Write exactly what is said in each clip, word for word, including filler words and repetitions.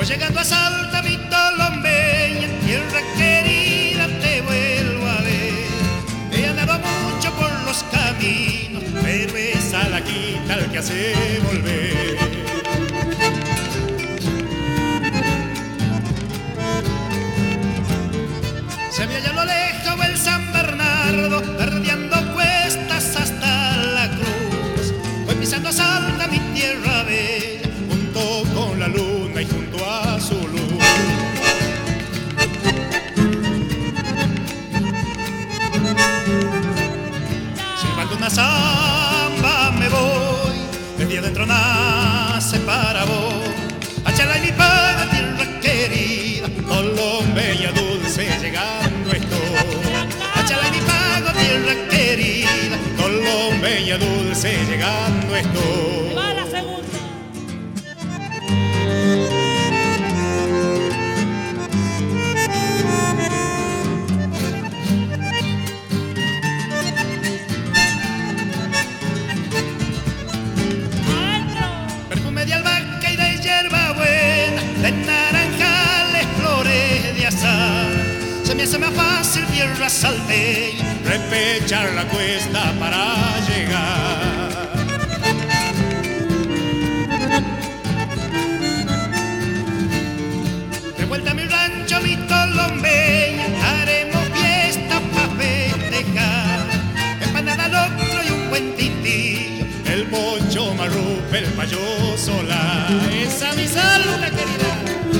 llegando a Salta, mi Tolombeña, tierra querida, te vuelvo a ver. He andado mucho por los caminos, pero es a la quita el que hace volver. Se ve allá a lo lejos el San Bernardo, perdiendo cuestas hasta la cruz. Voy pisando a Salta, mi tierra bella, junto con la luna y junto a su luz. Silbando una samba me voy, el día adentro nace para vos. Achala y mi paga, tierra querida, Colombia dulce llegando estoy. Achala y mi pago, tierra querida, Colombia dulce llegando estoy. Va la segunda. Perfume de albahaca y de hierba buena, de naranjales, flores de azar. Se me hace más fácil tierra salteña, repechar la cuesta para llegar. De vuelta a mi rancho, mi Tolombeña, haremos fiesta pa' festejar. Empanada al otro y un buen tintillo, el pocho marrupe, el payo sola. Esa mi Salta querida.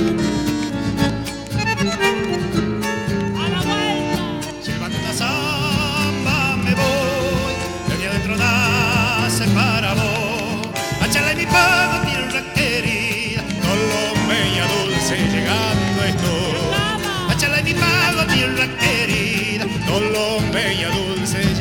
A la vuelta. Silbando una samba me voy, el día adentro nace para vos. Achala y mi pago, tierra querida, Colombia dulce llegando estoy. Achala y mi pago, tierra querida, Colombia dulce